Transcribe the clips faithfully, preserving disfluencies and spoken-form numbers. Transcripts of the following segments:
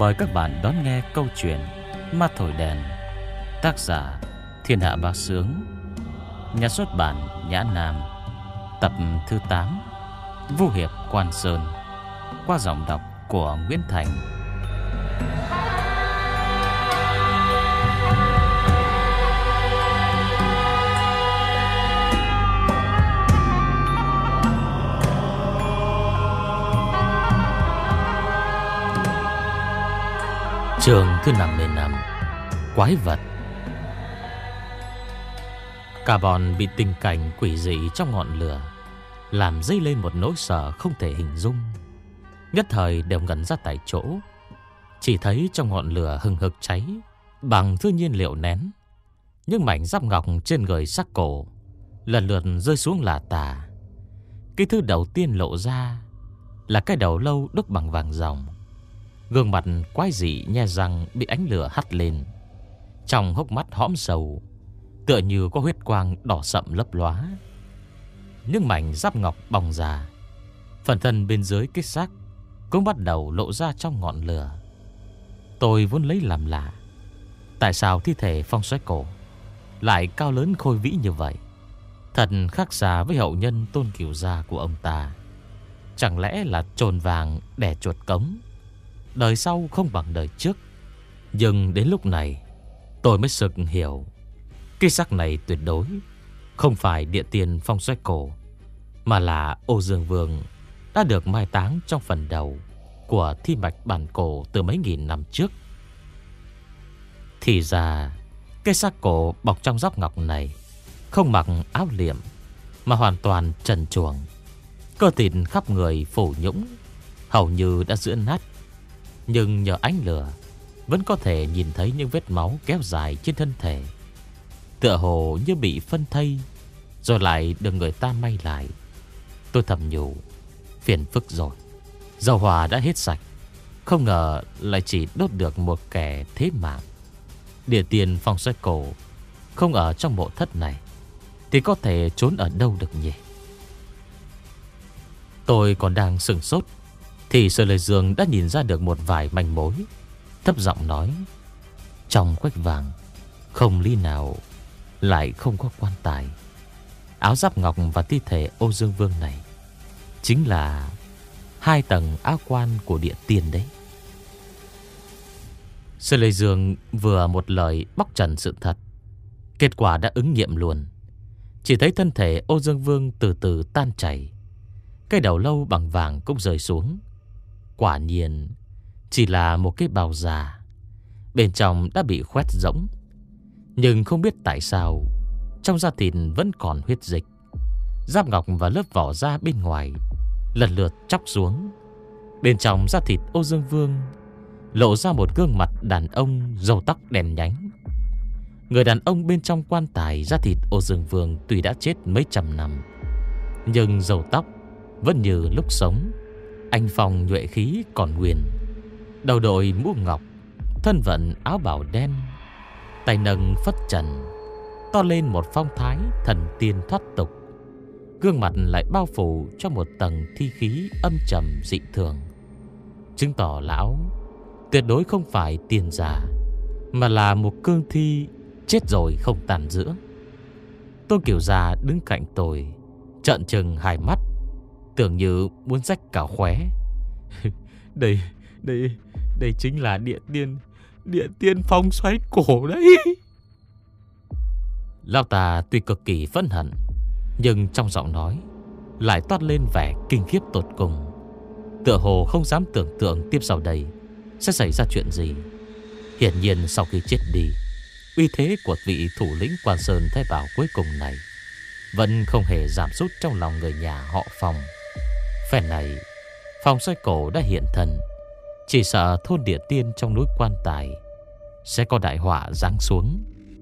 Mời các bạn đón nghe câu chuyện Ma Thổi Đèn. Tác giả Thiên Hạ Bá Sướng. Nhà xuất bản Nhã Nam. Tập thứ tám, Vu Hiệp Quan Sơn. Qua giọng đọc của Nguyễn Thành. Chương thứ năm mươi lăm, Quái vật. Cả bọn bị tình cảnh quỷ dị trong ngọn lửa làm dấy lên một nỗi sợ không thể hình dung. Nhất thời đều ngẩn ra tại chỗ. Chỉ thấy trong ngọn lửa hừng hực cháy bằng thứ nhiên liệu nén, những mảnh giáp ngọc trên người xác cổ lần lượt rơi xuống lả tả. Cái thứ đầu tiên lộ ra là cái đầu lâu đúc bằng vàng ròng. Gương mặt quái dị nhe răng bị ánh lửa hắt lên. Trong hốc mắt hõm sầu tựa như có huyết quang đỏ sậm lấp lóa. Những mảnh giáp ngọc bong ra, phần thân bên dưới cái xác cũng bắt đầu lộ ra trong ngọn lửa. Tôi vốn lấy làm lạ, tại sao thi thể Phong Soái Cổ lại cao lớn khôi vĩ như vậy, thật khác xa với hậu nhân Tôn Cửu gia của ông ta. Chẳng lẽ là trồn vàng đẻ chuột cống, đời sau không bằng đời trước? Nhưng đến lúc này tôi mới sực hiểu, cái xác này tuyệt đối không phải địa tiền Phong Soái Cổ, mà là Ô Dương Vương đã được mai táng trong phần đầu của thi mạch bản cổ từ mấy nghìn năm trước. Thì ra cái xác cổ bọc trong giáp ngọc này không mặc áo liệm, mà hoàn toàn trần truồng. Cơ thịt khắp người phủ nhũng, hầu như đã giữa nát. Nhưng nhờ ánh lửa vẫn có thể nhìn thấy những vết máu kéo dài trên thân thể, tựa hồ như bị phân thây rồi lại được người ta may lại. Tôi thầm nhủ, phiền phức rồi, dầu hỏa đã hết sạch, không ngờ lại chỉ đốt được một kẻ thế mạng. Địa tiền Phong Soái Cổ không ở trong mộ thất này thì có thể trốn ở đâu được nhỉ? Tôi còn đang sửng sốt thì Sở Lệ Dương đã nhìn ra được một vài manh mối, thấp giọng nói: trong quách vàng không lý nào lại không có quan tài. Áo giáp ngọc và thi thể Ô Dương Vương này chính là hai tầng áo quan của địa tiên đấy. Sở Lệ Dương vừa một lời bóc trần sự thật, kết quả đã ứng nghiệm luôn. Chỉ thấy thân thể Ô Dương Vương từ từ tan chảy, cái đầu lâu bằng vàng cũng rơi xuống. Quả nhiên chỉ là một cái bào già, bên trong đã bị khoét rỗng. Nhưng không biết tại sao trong da thịt vẫn còn huyết dịch. Giáp ngọc và lớp vỏ da bên ngoài lần lượt chóc xuống. Bên trong da thịt Ô Dương Vương lộ ra một gương mặt đàn ông râu tóc đen nhánh. Người đàn ông bên trong quan tài da thịt Ô Dương Vương tuy đã chết mấy trăm năm, nhưng râu tóc vẫn như lúc sống, anh phong nhuệ khí còn nguyên. Đầu đội mũ ngọc, thân vận áo bào đen, tay nâng phất trần, to lên một phong thái thần tiên thoát tục. Gương mặt lại bao phủ cho một tầng thi khí âm trầm dị thường, chứng tỏ lão tuyệt đối không phải tiền giả, mà là một cương thi chết rồi không tàn giữa. Tôn Cửu gia đứng cạnh tôi, trợn trừng hai mắt, tưởng như muốn rách cả khóe. Đây, đây, đây chính là địa tiên, địa tiên Phong Soái Cổ đấy. Lão ta tuy cực kỳ phẫn hận, nhưng trong giọng nói lại toát lên vẻ kinh khiếp tột cùng, tựa hồ không dám tưởng tượng tiếp sau đây sẽ xảy ra chuyện gì. Hiển nhiên sau khi chết đi, uy thế của vị thủ lĩnh Quan Sơn Thái Bảo cuối cùng này vẫn không hề giảm sút trong lòng người nhà họ Phong. Phen này Phong Soái Cổ đã hiện thân, chỉ sợ thôn địa tiên trong núi quan tài sẽ có đại họa giáng xuống.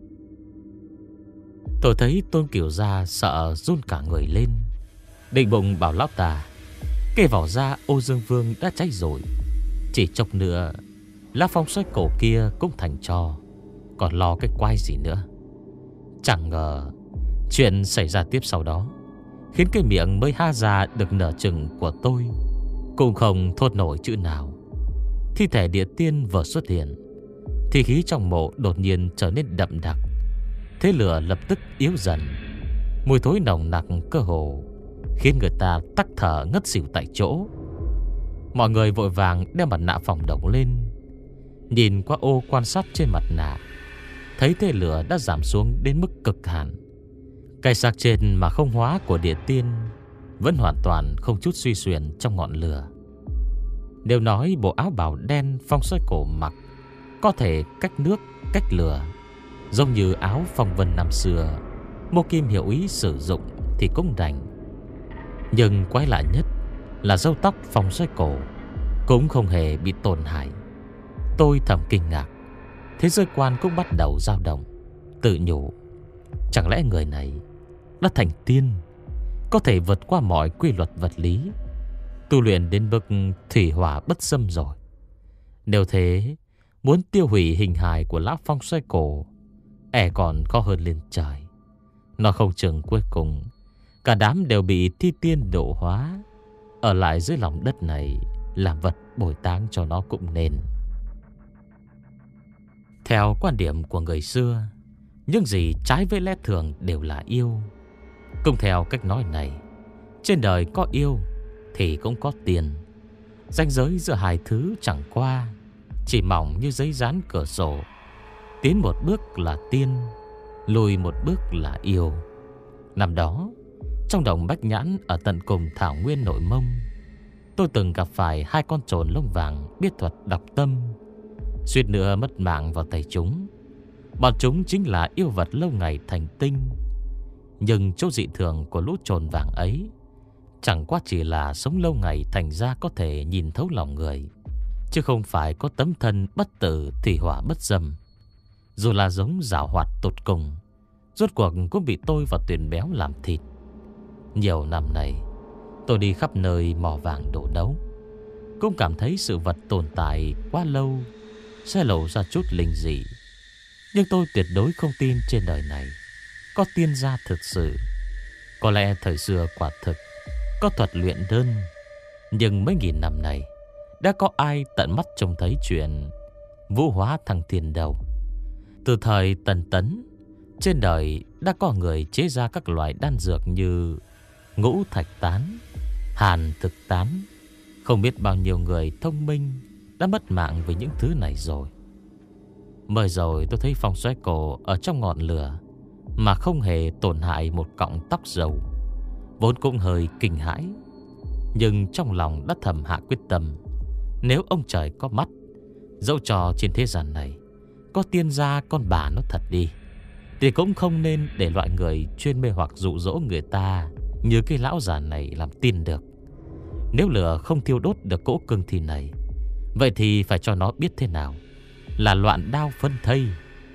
Tôi thấy Tôn Cửu gia sợ run cả người lên, định bụng bảo lão ta cái vỏ da Ô Dương Vương đã cháy rồi, chỉ chốc nữa lá Phong Soái Cổ kia cũng thành tro, còn lo cái quái gì nữa. Chẳng ngờ chuyện xảy ra tiếp sau đó khiến cái miệng mới ha ra được nửa chừng của tôi cũng không thốt nổi chữ nào. Thi thể địa tiên vừa xuất hiện, thì khí trong mộ đột nhiên trở nên đậm đặc. Thế lửa lập tức yếu dần. Mùi thối nồng nặc cơ hồ khiến người ta tắc thở ngất xỉu tại chỗ. Mọi người vội vàng đeo mặt nạ phòng độc lên. Nhìn qua ô quan sát trên mặt nạ, thấy thế lửa đã giảm xuống đến mức cực hạn. Cái xác trên mà không hóa của địa tiên vẫn hoàn toàn không chút suy xuyển trong ngọn lửa. Nếu nói bộ áo bào đen Phong Xoay Cổ mặc có thể cách nước, cách lửa, giống như áo phong vân năm xưa Mộ Kim hiểu ý sử dụng thì cũng đành. Nhưng quái lạ nhất là râu tóc Phong Xoay Cổ cũng không hề bị tổn hại. Tôi thầm kinh ngạc. Thế giới quan cũng bắt đầu dao động, tự nhủ, chẳng lẽ người này đã thành tiên, có thể vượt qua mọi quy luật vật lý, tu luyện đến bậc thủy hỏa bất xâm rồi. Nếu thế, muốn tiêu hủy hình hài của lão Phong Xoay Cổ e còn khó hơn lên trời. Nó không chừng cuối cùng cả đám đều bị thi tiên độ hóa, ở lại dưới lòng đất này làm vật bồi táng cho nó cũng nên. Theo quan điểm của người xưa, những gì trái với lẽ thường đều là yêu. Cùng theo cách nói này, trên đời có yêu thì cũng có tiền. Ranh giới giữa hai thứ chẳng qua chỉ mỏng như giấy dán cửa sổ. Tiến một bước là tiên, lùi một bước là yêu. Năm đó, trong đồng Bách Nhãn ở tận cùng thảo nguyên Nội Mông, tôi từng gặp phải hai con trồn lông vàng biết thuật đọc tâm, suýt nữa mất mạng vào tay chúng. Bọn chúng chính là yêu vật lâu ngày thành tinh. Nhưng chỗ dị thường của lũ trồn vàng ấy chẳng qua chỉ là sống lâu ngày thành ra có thể nhìn thấu lòng người, chứ không phải có tấm thân bất tử thủy hỏa bất dâm. Dù là giống giảo hoạt tột cùng, rốt cuộc cũng bị tôi và Tuyền Béo làm thịt. Nhiều năm nay, tôi đi khắp nơi mò vàng đổ đấu, cũng cảm thấy sự vật tồn tại quá lâu sẽ lộ ra chút linh dị. Nhưng tôi tuyệt đối không tin trên đời này có tiên gia thực sự. Có lẽ thời xưa quả thực có thuật luyện đơn, nhưng mấy nghìn năm nay đã có ai tận mắt trông thấy chuyện vũ hóa thăng thiên đâu. Từ thời Tần Tấn, trên đời đã có người chế ra các loại đan dược như ngũ thạch tán, hàn thực tán. Không biết bao nhiêu người thông minh đã mất mạng vì những thứ này rồi. Mới rồi tôi thấy Phong Xoay Cổ ở trong ngọn lửa mà không hề tổn hại một cọng tóc râu, vốn cũng hơi kinh hãi. Nhưng trong lòng đã thầm hạ quyết tâm, nếu ông trời có mắt, dẫu cho trên thế gian này có tiên gia con bà nó thật đi, thì cũng không nên để loại người chuyên mê hoặc dụ dỗ người ta như cái lão già này làm tin được. Nếu lửa không thiêu đốt được cỗ cương thi này, vậy thì phải cho nó biết thế nào là loạn đao phân thây.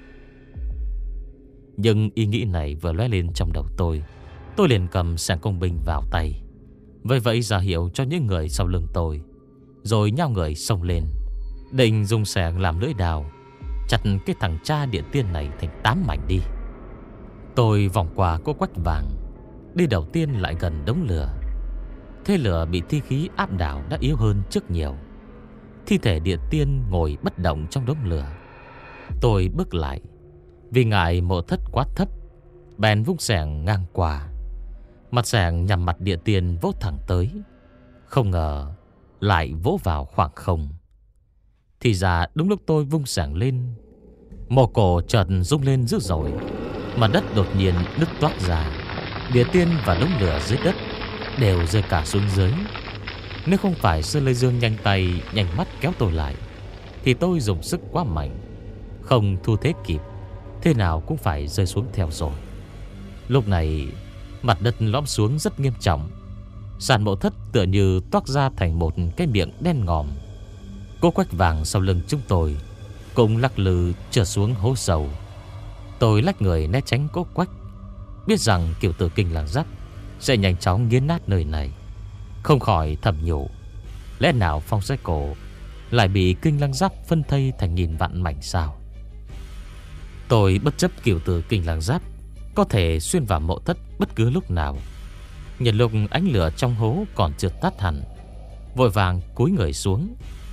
Nhưng ý nghĩ này vừa lóe lên trong đầu tôi, tôi liền cầm sẻng công binh vào tay, vậy vậy ra hiệu cho những người sau lưng tôi, rồi nhao người xông lên, định dùng sẻng làm lưỡi đào chặt cái thằng cha địa tiên này thành tám mảnh đi. Tôi vòng qua cỗ quách vàng, đi đầu tiên lại gần đống lửa. Thế lửa bị thi khí áp đảo đã yếu hơn trước nhiều. Thi thể địa tiên ngồi bất động trong đống lửa. Tôi bước lại, vì ngại mộ thất quá thấp, bèn vung xẻng ngang qua. Mặt xẻng nhằm mặt địa tiên vỗ thẳng tới, không ngờ lại vỗ vào khoảng không. Thì ra đúng lúc tôi vung xẻng lên, mồ cổ chợt rung lên dữ dội, mặt đất đột nhiên nứt toác ra. Địa tiên và đống lửa dưới đất đều rơi cả xuống dưới. Nếu không phải Sơn Lê Dương nhanh tay nhanh mắt kéo tôi lại, thì tôi dùng sức quá mạnh, không thu thế kịp, thế nào cũng phải rơi xuống theo rồi. Lúc này mặt đất lõm xuống rất nghiêm trọng. Sàn mộ thất tựa như toác ra thành một cái miệng đen ngòm. Cô quách vàng sau lưng chúng tôi cũng lắc lư trượt xuống hố sâu. Tôi lách người né tránh cô quách, biết rằng kiểu tử kinh làng Giáp sẽ nhanh chóng nghiến nát nơi này. Không khỏi thầm nhủ, lẽ nào Phong Xoay Cổ lại bị kinh lăng Giáp phân thây thành nghìn vạn mảnh sao? Tôi bất chấp kiểu tử kinh lăng Giáp có thể xuyên vào mộ thất bất cứ lúc nào. Nhân lúc ánh lửa trong hố còn chưa tắt hẳn, vội vàng cúi người xuống,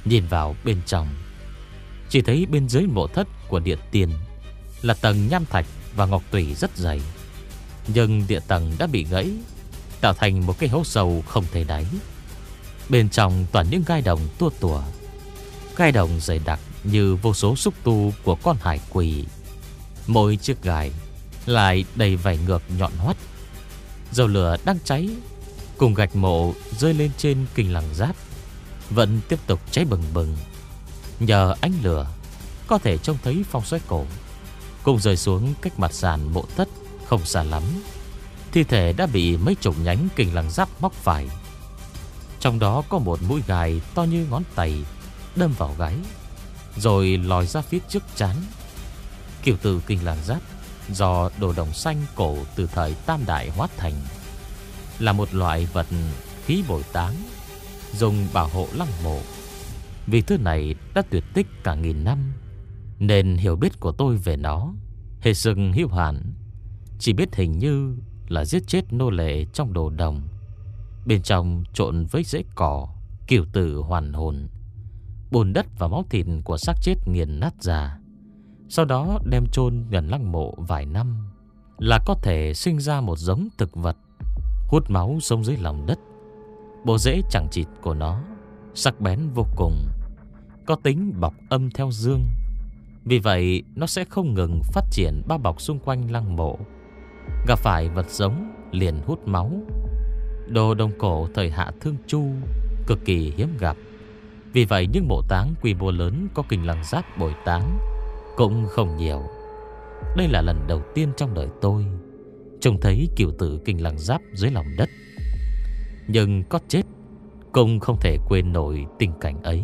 Nhìn vào bên trong, chỉ thấy bên dưới mộ thất của địa tiên là tầng nham thạch và ngọc tủy rất dày. Nhưng địa tầng đã bị gãy, tạo thành một cái hố sâu không thể đáy. Bên trong toàn những gai đồng tua tủa, gai đồng dày đặc như vô số xúc tu của con hải quỷ. Mỗi chiếc gai lại đầy vảy ngược nhọn hoắt. Dầu lửa đang cháy cùng gạch mộ rơi lên trên kinh lăng giáp vẫn tiếp tục cháy bừng bừng. Nhờ ánh lửa có thể trông thấy phong xoáy cổ cùng rơi xuống cách mặt sàn mộ thất không xa lắm. Thi thể đã bị mấy chục nhánh kinh lăng giáp móc phải. Trong đó có một mũi gai to như ngón tay đâm vào gáy, rồi lòi ra phía trước trán. Kiểu từ kinh lăng giáp do đồ đồng xanh cổ từ thời Tam Đại hóa thành, là một loại vật khí bồi táng dùng bảo hộ lăng mộ. Vì thứ này đã tuyệt tích cả nghìn năm, nên hiểu biết của tôi về nó hết sức hữu hạn. Chỉ biết hình như là giết chết nô lệ trong đồ đồng, bên trong trộn với rễ cỏ, cửu tử hoàn hồn, bùn đất và máu thịt của xác chết nghiền nát ra. Sau đó đem chôn gần lăng mộ vài năm là có thể sinh ra một giống thực vật hút máu sống dưới lòng đất. Bộ rễ chẳng chịt của nó sắc bén vô cùng, có tính bọc âm theo dương. Vì vậy nó sẽ không ngừng phát triển bao bọc xung quanh lăng mộ. Gặp phải vật giống liền hút máu. Đồ đồng cổ thời Hạ Thương Chu cực kỳ hiếm gặp. Vì vậy những mộ táng quy mô lớn có kinh lăng giáp bồi táng cũng không nhiều. Đây là lần đầu tiên trong đời tôi trông thấy cửu tử kinh lăng giáp dưới lòng đất. Nhưng có chết cũng không thể quên nổi tình cảnh ấy.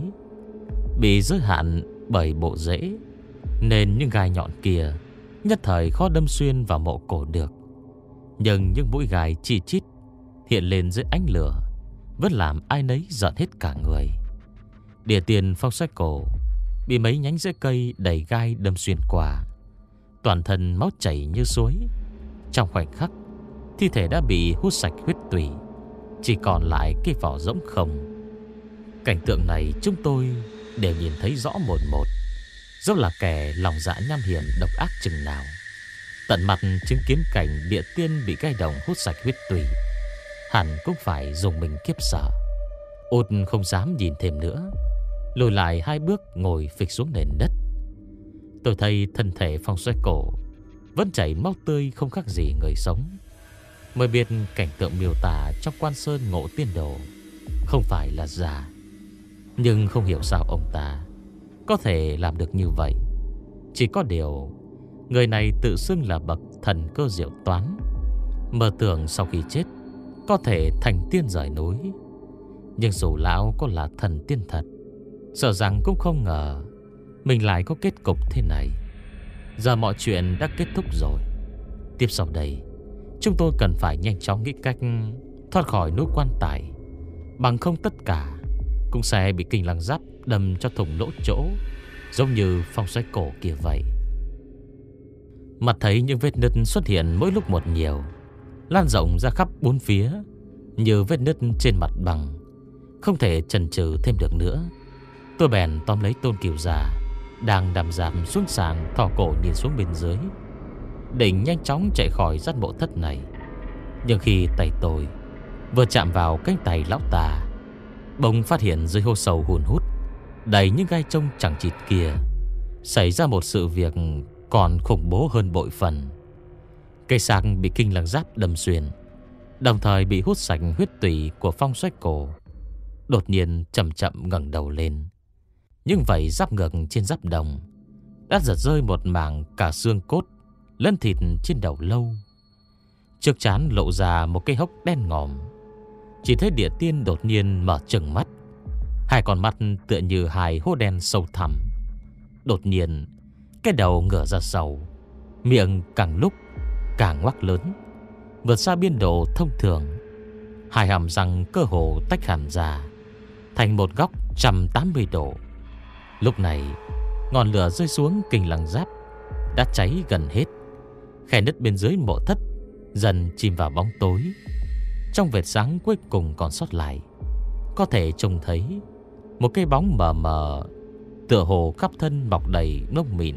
Bị giới hạn bởi bộ rễ, nên những gai nhọn kia nhất thời khó đâm xuyên vào mộ cổ được. Nhưng những mũi gai chi chít hiện lên dưới ánh lửa vẫn làm ai nấy giận hết cả người. Địa tiền phong xoáy cổ bị mấy nhánh rễ cây đầy gai đâm xuyên qua, toàn thân máu chảy như suối. Trong khoảnh khắc, thi thể đã bị hút sạch huyết tủy, chỉ còn lại cái vỏ rỗng không. Cảnh tượng này chúng tôi đều nhìn thấy rõ một một, dẫu là kẻ lòng dạ nham hiểm độc ác chừng nào. Tận mặt chứng kiến cảnh địa tiên bị gai đồng hút sạch huyết tủy, hẳn cũng phải dùng mình kiếp sợ. Út không dám nhìn thêm nữa, lùi lại hai bước ngồi phịch xuống nền đất. Tôi thấy thân thể phong xoáy cổ vẫn chảy máu tươi không khác gì người sống, mới biết cảnh tượng miêu tả trong Quan Sơn Ngộ Tiên Đồ không phải là giả. Nhưng không hiểu sao ông ta có thể làm được như vậy. Chỉ có điều người này tự xưng là bậc thần cơ diệu toán, mơ tưởng sau khi chết có thể thành tiên rời núi. Nhưng dù lão có là thần tiên thật, sợ rằng cũng không ngờ mình lại có kết cục thế này. Giờ mọi chuyện đã kết thúc rồi. Tiếp sau đây chúng tôi cần phải nhanh chóng nghĩ cách thoát khỏi núi quan tài, bằng không tất cả cũng sẽ bị kinh lăng giáp đâm cho thủng lỗ chỗ, giống như phong xoáy cổ kia vậy. Mặt thấy những vết nứt xuất hiện mỗi lúc một nhiều, lan rộng ra khắp bốn phía như vết nứt trên mặt bằng. Không thể chần chừ thêm được nữa, tôi bèn tóm lấy Tôn Cửu già đang nằm rạp xuống sàn, thò cổ nhìn xuống bên dưới, định nhanh chóng chạy khỏi gian mộ thất này. Nhưng khi tay tôi vừa chạm vào cánh tay lão tà, bỗng phát hiện dưới hố sâu hun hút đầy những gai trông chẳng chịt kia xảy ra một sự việc còn khủng bố hơn bội phần. Cây xác bị kinh lăng giáp đâm xuyên, đồng thời bị hút sạch huyết tủy của phong xoáy cổ, đột nhiên chậm chậm ngẩng đầu lên. Nhưng vậy giáp ngực trên giáp đồng đã giật rơi một mảng cả xương cốt lẫn thịt trên đầu lâu. Trước trán lộ ra một cái hốc đen ngòm. Chỉ thấy địa tiên đột nhiên mở trừng mắt, hai con mắt tựa như hai hố đen sâu thẳm. Đột nhiên cái đầu ngửa ra sau, miệng càng lúc càng ngoác lớn, vượt xa biên độ thông thường. Hai hàm răng cơ hồ tách hẳn ra thành một góc một trăm tám mươi độ. Lúc này ngọn lửa rơi xuống kinh lăng giáp đã cháy gần hết. Khe nứt bên dưới mộ thất dần chìm vào bóng tối. Trong vệt sáng cuối cùng còn sót lại, có thể trông thấy một cái bóng mờ mờ, tựa hồ khắp thân mọc đầy lông mịn.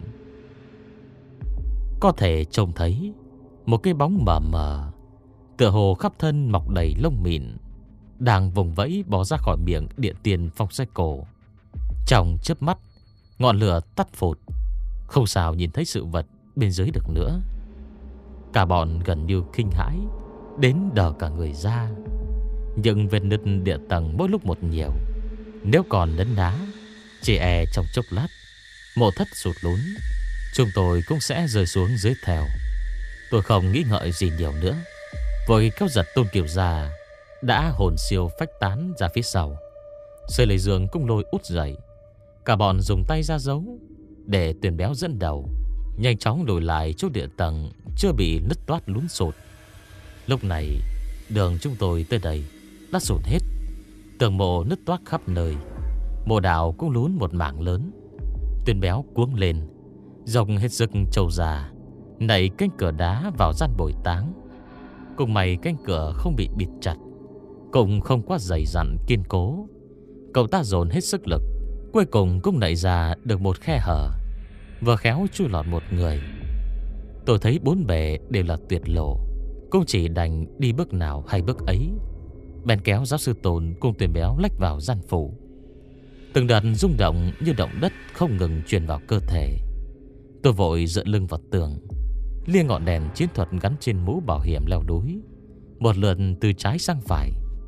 Có thể trông thấy một cái bóng mờ mờ, tựa hồ khắp thân mọc đầy lông mịn, đang vùng vẫy bò ra khỏi miệng địa tiền phong sách cổ. Trong chớp mắt, ngọn lửa tắt phụt, không sao nhìn thấy sự vật bên dưới được nữa. Cả bọn gần như kinh hãi đến đờ cả người ra. Những vết nứt địa tầng mỗi lúc một nhiều. Nếu còn nấn ná, chỉ e trong chốc lát mộ thất sụt lún, chúng tôi cũng sẽ rơi xuống dưới theo. Tôi không nghĩ ngợi gì nhiều nữa, vội kéo giật Tôn Kiều ra, đã hồn siêu phách tán ra phía sau. Sơi Lê Dương cũng lôi út dậy. Cả bọn dùng tay ra dấu để Tuyền Béo dẫn đầu, nhanh chóng lùi lại chỗ địa tầng chưa bị nứt toát lún sụt. Lúc này đường chúng tôi tới đây đã sụt hết, tường mộ nứt toát khắp nơi, mộ đào cũng lún một mảng lớn. Tuyền Béo cuống lên, dòng hết sức trâu già, nảy cánh cửa đá vào gian bồi táng. Cùng may cánh cửa không bị bịt chặt, cũng không quá dày dặn kiên cố. Cậu ta dồn hết sức lực, cuối cùng cũng nảy ra được một khe hở, vừa khéo chui lọt một người. Tôi thấy bốn bề đều là tuyệt lộ, cũng chỉ đành đi bước nào hay bước ấy. Bèn kéo giáo sư Tồn cùng Tuyền Béo lách vào gian phủ. Từng đợt rung động như động đất không ngừng truyền vào cơ thể. Tôi vội dựa lưng vào tường, lia ngọn đèn chiến thuật gắn trên mũ bảo hiểm leo núi một lượt từ trái sang phải.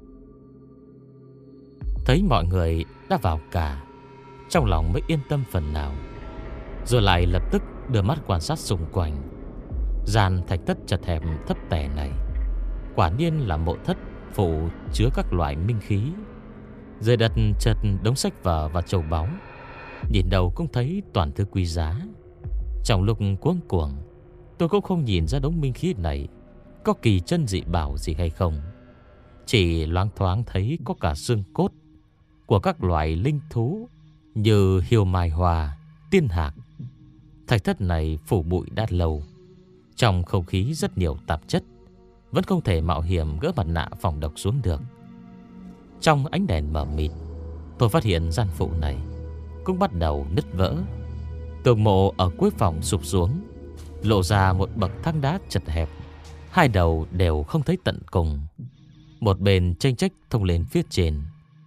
Thấy mọi người đã vào cả, trong lòng mới yên tâm phần nào. Rồi lại lập tức đưa mắt quan sát xung quanh. Gian thạch thất chật hẹp thấp tè này quả nhiên là mộ thất phủ chứa các loại minh khí. Dưới đất chật đống sách vở và châu báu, nhìn đâu cũng thấy toàn thứ quý giá. Trong lúc cuống cuồng, tôi cũng không nhìn ra đống minh khí này có kỳ chân dị bảo gì hay không. Chỉ loáng thoáng thấy có cả xương cốt của các loại linh thú như hiêu mai hòa, tiên hạc. Thạch thất này phủ bụi đã lâu, trong không khí rất nhiều tạp chất, vẫn không thể mạo hiểm gỡ mặt nạ phòng độc xuống được. Trong ánh đèn mờ mịt, tôi phát hiện gian phụ này cũng bắt đầu nứt vỡ. Tường mộ ở cuối phòng sụp xuống, lộ ra một bậc thang đá chật hẹp, hai đầu đều không thấy tận cùng. Một bên chênh chách thông lên phía trên.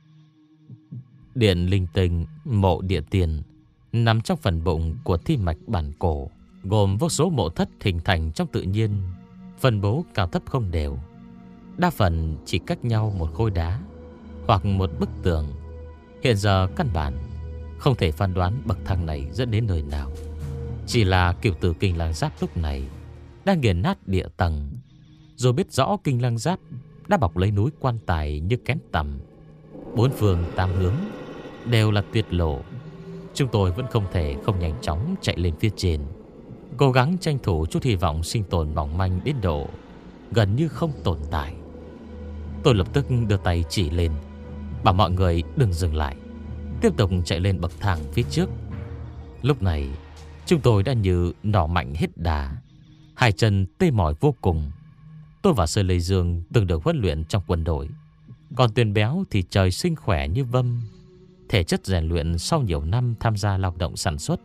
Điện linh tinh mộ địa tiền nằm trong phần bụng của thi mạch bản cổ, gồm vô số mộ thất hình thành trong tự nhiên, phân bố cao thấp không đều. Đa phần chỉ cách nhau một khối đá hoặc một bức tường. Hiện giờ căn bản không thể phán đoán bậc thang này dẫn đến nơi nào. Chỉ là cửu tử Kinh Lăng Giáp lúc này đang nghiền nát địa tầng, rồi biết rõ Kinh Lăng Giáp đã bọc lấy núi quan tài như kén tằm. Bốn phương tám hướng đều là tuyệt lộ. Chúng tôi vẫn không thể không nhanh chóng chạy lên phía trên, cố gắng tranh thủ chút hy vọng sinh tồn mỏng manh đến độ gần như không tồn tại. Tôi lập tức đưa tay chỉ lên, bảo mọi người đừng dừng lại, tiếp tục chạy lên bậc thang phía trước. Lúc này chúng tôi đã như nỏ mạnh hết đà, hai chân tê mỏi vô cùng. Tôi và Sơ Lê Dương từng được huấn luyện trong quân đội, còn Tuyền Béo thì trời sinh khỏe như vâm. Thể chất rèn luyện sau nhiều năm tham gia lao động sản xuất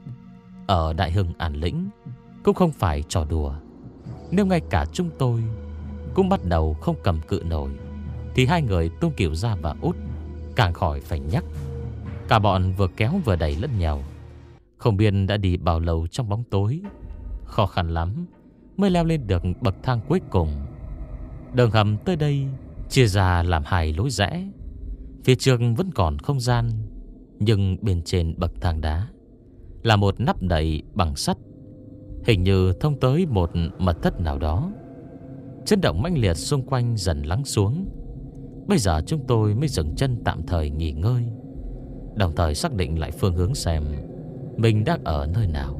ở Đại Hưng An Lĩnh cũng không phải trò đùa. Nếu ngay cả chúng tôi cũng bắt đầu không cầm cự nổi, thì hai người Tôn Kiều Gia và Út càng khỏi phải nhắc. Cả bọn vừa kéo vừa đẩy lẫn nhau, không biết đã đi bao lâu trong bóng tối. Khó khăn lắm mới leo lên được bậc thang cuối cùng. Đường hầm tới đây chia ra làm hai lối rẽ. Phía trước vẫn còn không gian, nhưng bên trên bậc thang đá là một nắp đậy bằng sắt, hình như thông tới một mật thất nào đó. Chấn động mãnh liệt xung quanh dần lắng xuống. Bây giờ chúng tôi mới dừng chân tạm thời nghỉ ngơi, đồng thời xác định lại phương hướng xem mình đang ở nơi nào.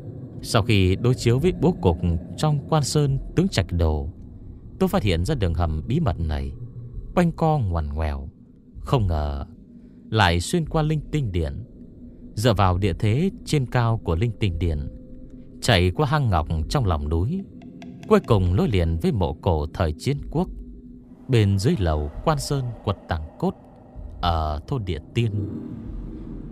Sau khi đối chiếu với bố cục trong Quan Sơn Tướng Trạch Đồ, tôi phát hiện ra đường hầm bí mật này quanh co ngoằn ngoèo, không ngờ lại xuyên qua Linh Tinh Điện. Dựa vào địa thế trên cao của Linh Tinh Điện, chạy qua hang ngọc trong lòng núi, cuối cùng nối liền với mộ cổ thời chiến quốc. Bên dưới lầu Quan Sơn quật tàng cốt ở thôn Địa Tiên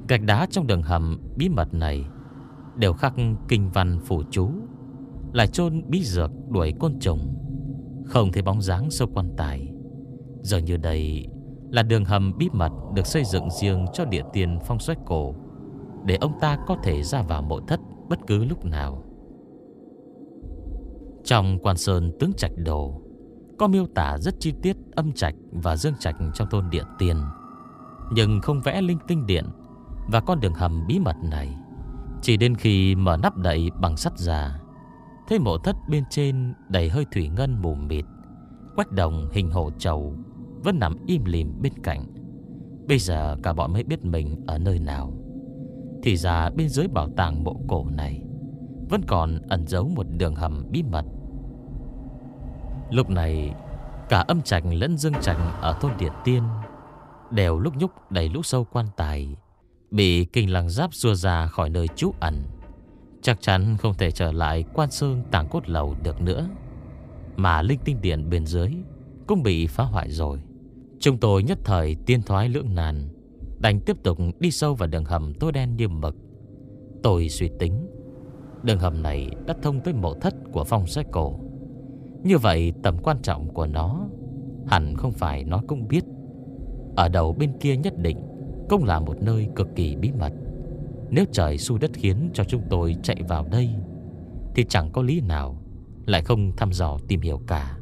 Gạch đá trong đường hầm bí mật này đều khắc kinh văn phù chú, lại chôn bí dược đuổi côn trùng, không thấy bóng dáng sâu quan tài. Dường như đây là đường hầm bí mật được xây dựng riêng cho địa tiên Phong Xoách Cổ, để ông ta có thể ra vào mộ thất bất cứ lúc nào. Trong Quan Sơn Tướng Trạch Đồ có miêu tả rất chi tiết âm trạch và dương trạch trong thôn địa tiên, nhưng không vẽ linh tinh điện và con đường hầm bí mật này. Chỉ đến khi mở nắp đậy bằng sắt già, thấy mộ thất bên trên đầy hơi thủy ngân mù mịt, quách đồng hình hổ trầu vẫn nằm im lìm bên cạnh. Bây giờ cả bọn mới biết mình ở nơi nào. Thì ra bên dưới bảo tàng mộ cổ này vẫn còn ẩn giấu một đường hầm bí mật. Lúc này cả âm trạch lẫn dương trạch ở thôn địa tiên đều lúc nhúc đầy lũ sâu quan tài, bị kinh lăng giáp xua ra khỏi nơi trú ẩn, chắc chắn không thể trở lại Quan Sơn Tàng Cốt Lầu được nữa. Mà linh tinh điện bên dưới cũng bị phá hoại rồi. Chúng tôi nhất thời tiên thoái lưỡng nan, đành tiếp tục đi sâu vào đường hầm tối đen như mực. Tôi suy tính, đường hầm này đã thông tới mộ thất của Phong Xoách Cổ. Như vậy tầm quan trọng của nó hẳn không phải nó cũng biết. Ở đầu bên kia nhất định cũng là một nơi cực kỳ bí mật. Nếu trời xui đất khiến cho chúng tôi chạy vào đây, thì chẳng có lý nào lại không thăm dò tìm hiểu cả.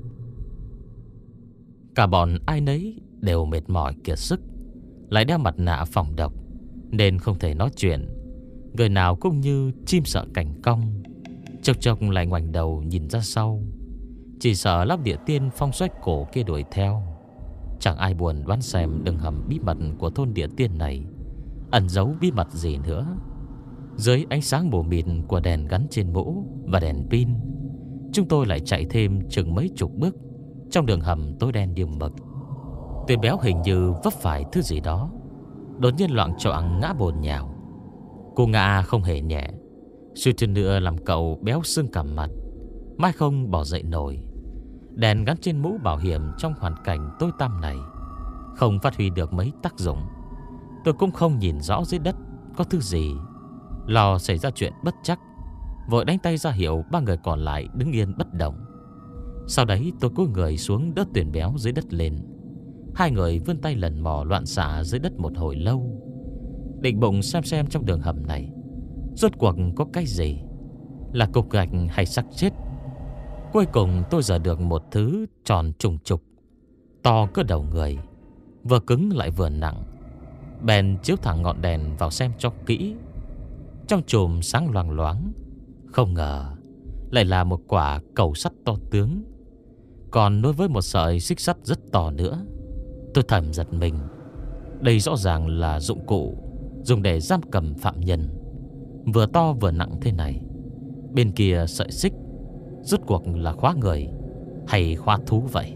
Cả bọn ai nấy đều mệt mỏi kiệt sức, lại đeo mặt nạ phòng độc nên không thể nói chuyện. Người nào cũng như chim sợ cảnh cong, chốc chốc lại ngoảnh đầu nhìn ra sau, chỉ sợ lắp địa tiên Phong Xoách Cổ kia đuổi theo. Chẳng ai buồn đoán xem đường hầm bí mật của thôn địa tiên này ẩn giấu bí mật gì nữa. Dưới ánh sáng mù mịt của đèn gắn trên mũ và đèn pin, chúng tôi lại chạy thêm chừng mấy chục bước trong đường hầm tối đen như mực. Tên béo hình như vấp phải thứ gì đó, đột nhiên loạng choạng ngã bồn nhào. Cô ngã không hề nhẹ, suýt chút nữa làm cậu béo sưng cả mặt, mãi không bỏ dậy nổi. Đèn gắn trên mũ bảo hiểm trong hoàn cảnh tối tăm này không phát huy được mấy tác dụng. Tôi cũng không nhìn rõ dưới đất có thứ gì, lo xảy ra chuyện bất trắc, vội đánh tay ra hiệu ba người còn lại đứng yên bất động. Sau đấy tôi cúi người xuống đỡ Tuyền béo dưới đất lên. Hai người vươn tay lần mò loạn xạ dưới đất một hồi lâu, định bụng xem xem trong đường hầm này rốt cuộc có cái gì, là cục gạch hay xác chết. Cuối cùng tôi giờ được một thứ tròn trùng trục, to cỡ đầu người, vừa cứng lại vừa nặng. Bèn chiếu thẳng ngọn đèn vào xem cho kỹ. Trong chùm sáng loang loáng, không ngờ lại là một quả cầu sắt to tướng, còn nối với một sợi xích sắt rất to nữa. Tôi thầm giật mình. Đây rõ ràng là dụng cụ dùng để giam cầm phạm nhân, vừa to vừa nặng thế này. Bên kia sợi xích rốt cuộc là khóa người hay khóa thú vậy?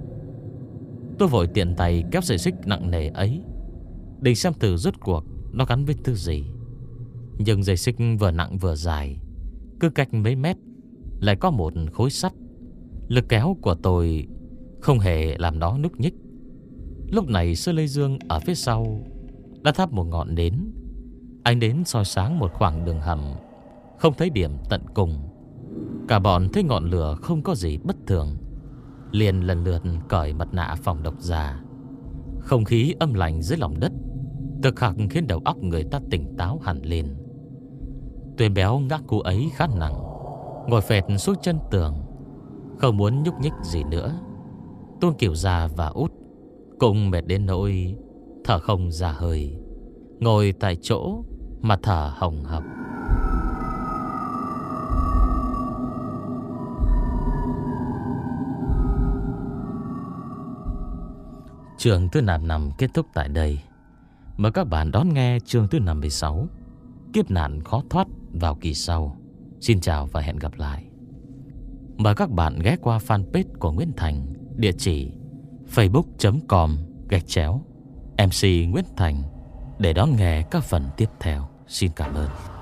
Tôi vội tiện tay kéo sợi xích nặng nề ấy, định xem thử rốt cuộc nó gắn với thứ gì. Nhưng dây xích vừa nặng vừa dài, cứ cách mấy mét lại có một khối sắt. Lực kéo của tôi không hề làm nó núc nhích. Lúc này Sơ Lê Dương ở phía sau đã thắp một ngọn nến. Ánh nến soi sáng một khoảng đường hầm không thấy điểm tận cùng. Cả bọn thấy ngọn lửa không có gì bất thường, liền lần lượt cởi mặt nạ phòng độc ra. Không khí âm lạnh dưới lòng đất thực khắc khiến đầu óc người ta tỉnh táo hẳn lên. Tuyền béo ngã cú ấy khá nặng, ngồi phệt xuống chân tường, không muốn nhúc nhích gì nữa. Tôn Kiều Gia và Út cũng mệt đến nỗi thở không ra hơi, ngồi tại chỗ mà thở hồng hộc. Chương thứ năm năm kết thúc tại đây. Mời các bạn đón nghe chương thứ năm mươi sáu, Kiếp nạn khó thoát, vào kỳ sau. Xin chào và hẹn gặp lại. Mời các bạn ghé qua fanpage của Nguyễn Thành, địa chỉ facebook chấm com gạch chéo em xê Nguyễn Thành để đón nghe các phần tiếp theo. Xin cảm ơn.